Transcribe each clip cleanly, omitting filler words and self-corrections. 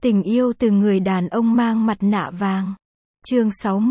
Tình yêu từ người đàn ông mang mặt nạ vàng. Chương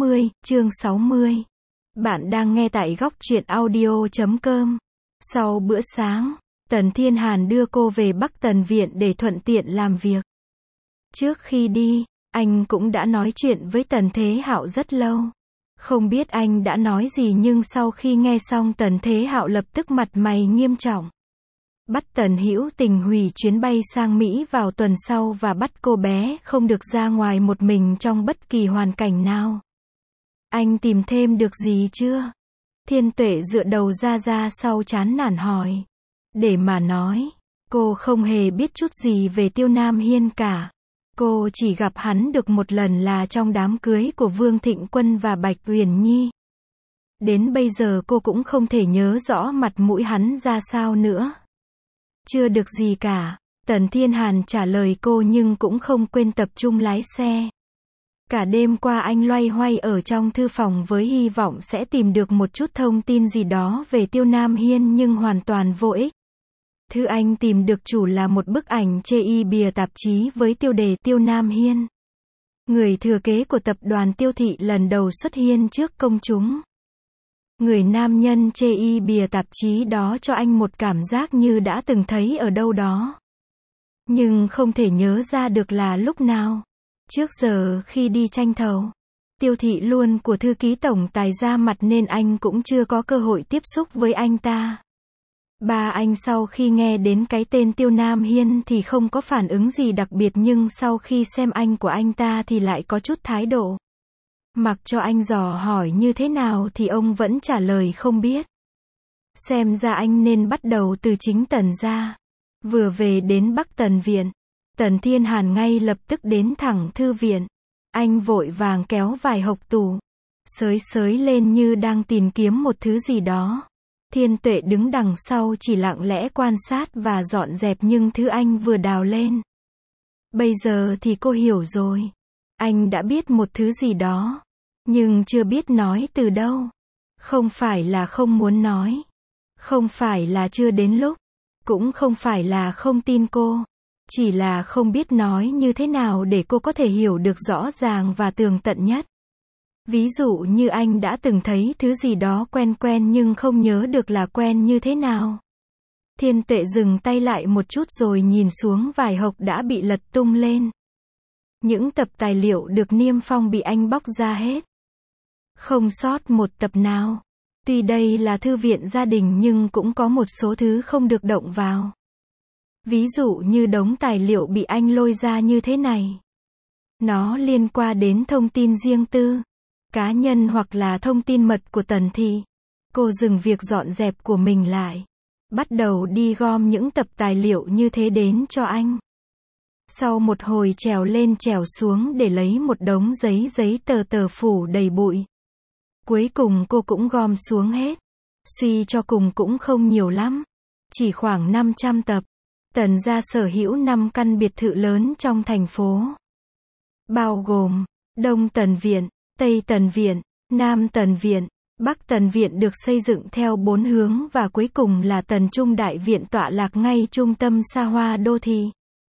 60. Bạn đang nghe tại góc truyện audio.com. Sau bữa sáng, Tần Thiên Hàn đưa cô về Bắc Tần Viện để thuận tiện làm việc. Trước khi đi, anh cũng đã nói chuyện với Tần Thế Hạo rất lâu. Không biết anh đã nói gì nhưng sau khi nghe xong Tần Thế Hạo lập tức mặt mày nghiêm trọng. Bắt Tần Hữu Tình hủy chuyến bay sang Mỹ vào tuần sau và bắt cô bé không được ra ngoài một mình trong bất kỳ hoàn cảnh nào. Anh tìm thêm được gì chưa? Thiên Tuệ dựa đầu ra sau chán nản hỏi. Để mà nói, cô không hề biết chút gì về Tiêu Nam Hiên cả. Cô chỉ gặp hắn được một lần là trong đám cưới của Vương Thịnh Quân và Bạch Uyển Nhi. Đến bây giờ cô cũng không thể nhớ rõ mặt mũi hắn ra sao nữa. Chưa được gì cả, Tần Thiên Hàn trả lời cô nhưng cũng không quên tập trung lái xe. Cả đêm qua anh loay hoay ở trong thư phòng với hy vọng sẽ tìm được một chút thông tin gì đó về Tiêu Nam Hiên nhưng hoàn toàn vô ích. Thư anh tìm được chủ là một bức ảnh chê bìa tạp chí với tiêu đề Tiêu Nam Hiên. Người thừa kế của tập đoàn Tiêu Thị lần đầu xuất hiện trước công chúng. Người nam nhân chê bìa tạp chí đó cho anh một cảm giác như đã từng thấy ở đâu đó. Nhưng không thể nhớ ra được là lúc nào. Trước giờ khi đi tranh thầu, Tiêu Thị luôn của thư ký tổng tài ra mặt nên anh cũng chưa có cơ hội tiếp xúc với anh ta. Ba anh sau khi nghe đến cái tên Tiêu Nam Hiên thì không có phản ứng gì đặc biệt nhưng sau khi xem anh của anh ta thì lại có chút thái độ. Mặc cho anh dò hỏi như thế nào thì ông vẫn trả lời không biết. Xem ra anh nên bắt đầu từ chính Tần gia. Vừa về đến Bắc Tần Viện, Tần Thiên Hàn ngay lập tức đến thẳng thư viện. Anh vội vàng kéo vài hộc tủ, xới lên như đang tìm kiếm một thứ gì đó. Thiên Tuệ đứng đằng sau chỉ lặng lẽ quan sát và dọn dẹp những thứ anh vừa đào lên. Bây giờ thì cô hiểu rồi. Anh đã biết một thứ gì đó, nhưng chưa biết nói từ đâu. Không phải là không muốn nói, không phải là chưa đến lúc, cũng không phải là không tin cô, chỉ là không biết nói như thế nào để cô có thể hiểu được rõ ràng và tường tận nhất. Ví dụ như anh đã từng thấy thứ gì đó quen nhưng không nhớ được là quen như thế nào. Thiên Tuệ dừng tay lại một chút rồi nhìn xuống vài hộc đã bị lật tung lên. Những tập tài liệu được niêm phong bị anh bóc ra hết. Không sót một tập nào. Tuy đây là thư viện gia đình nhưng cũng có một số thứ không được động vào. Ví dụ như đống tài liệu bị anh lôi ra như thế này. Nó liên quan đến thông tin riêng tư, cá nhân hoặc là thông tin mật của Tần Thị. Cô dừng việc dọn dẹp của mình lại. Bắt đầu đi gom những tập tài liệu như thế đến cho anh. Sau một hồi trèo lên trèo xuống để lấy một đống giấy tờ phủ đầy bụi. Cuối cùng cô cũng gom xuống hết. Suy cho cùng cũng không nhiều lắm. Chỉ khoảng 500 tập. Tần gia sở hữu 5 căn biệt thự lớn trong thành phố. Bao gồm Đông Tần Viện, Tây Tần Viện, Nam Tần Viện, Bắc Tần Viện được xây dựng theo 4 hướng và cuối cùng là Tần Trung Đại Viện tọa lạc ngay trung tâm xa hoa đô thị.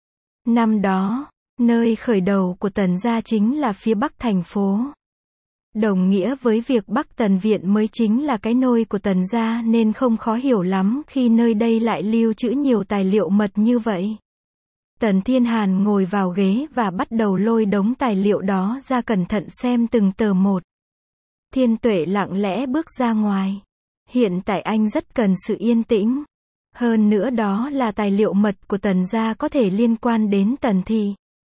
Năm đó, nơi khởi đầu của Tần gia chính là phía Bắc thành phố. Đồng nghĩa với việc Bắc Tần Viện mới chính là cái nôi của Tần gia nên không khó hiểu lắm khi nơi đây lại lưu trữ nhiều tài liệu mật như vậy. Tần Thiên Hàn ngồi vào ghế và bắt đầu lôi đống tài liệu đó ra cẩn thận xem từng tờ một. Thiên Tuệ lặng lẽ bước ra ngoài. Hiện tại anh rất cần sự yên tĩnh. Hơn nữa đó là tài liệu mật của Tần gia có thể liên quan đến Tần Thị.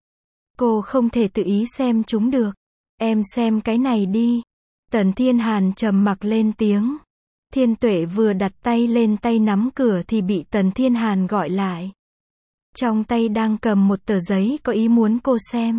Cô không thể tự ý xem chúng được. Em xem cái này đi. Tần Thiên Hàn trầm mặc lên tiếng. Thiên Tuệ vừa đặt tay lên tay nắm cửa thì bị Tần Thiên Hàn gọi lại. Trong tay đang cầm một tờ giấy có ý muốn cô xem.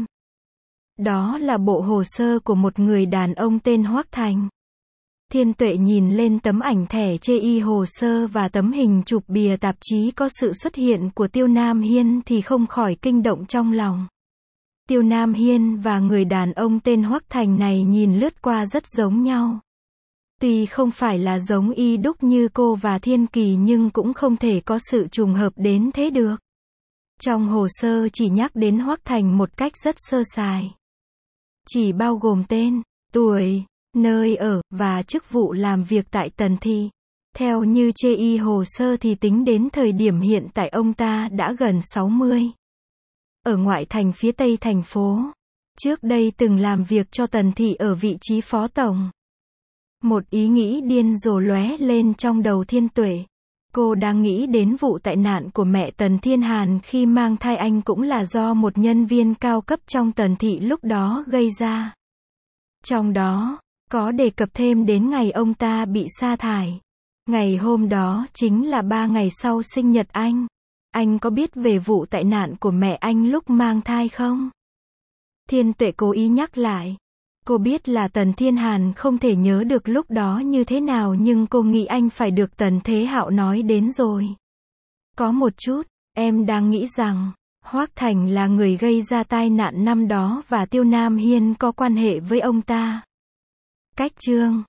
Đó là bộ hồ sơ của một người đàn ông tên Hoắc Thành. Thiên Tuệ nhìn lên tấm ảnh thẻ chê hồ sơ và tấm hình chụp bìa tạp chí có sự xuất hiện của Tiêu Nam Hiên thì không khỏi kinh động trong lòng. Tiêu Nam Hiên và người đàn ông tên Hoắc Thành này nhìn lướt qua rất giống nhau. Tuy không phải là giống y đúc như cô và Thiên Kỳ nhưng cũng không thể có sự trùng hợp đến thế được. Trong hồ sơ chỉ nhắc đến Hoắc Thành một cách rất sơ sài. Chỉ bao gồm tên, tuổi, nơi ở, và chức vụ làm việc tại Tần Thị. Theo như chê y hồ sơ thì tính đến thời điểm hiện tại ông ta đã gần 60. Ở ngoại thành phía tây thành phố. Trước đây từng làm việc cho Tần Thị ở vị trí phó tổng. Một ý nghĩ điên rồ lóe lên trong đầu Thiên Tuệ. Cô đang nghĩ đến vụ tai nạn của mẹ Tần Thiên Hàn khi mang thai anh cũng là do một nhân viên cao cấp trong Tần Thị lúc đó gây ra. Trong đó, có đề cập thêm đến ngày ông ta bị sa thải. Ngày hôm đó chính là 3 ngày sau sinh nhật anh. Anh có biết về vụ tai nạn của mẹ anh lúc mang thai không? Thiên Tuệ cố ý nhắc lại. Cô biết là Tần Thiên Hàn không thể nhớ được lúc đó như thế nào nhưng cô nghĩ anh phải được Tần Thế Hạo nói đến rồi. Có một chút, em đang nghĩ rằng, Hoắc Thành là người gây ra tai nạn năm đó và Tiêu Nam Hiên có quan hệ với ông ta. Cách chương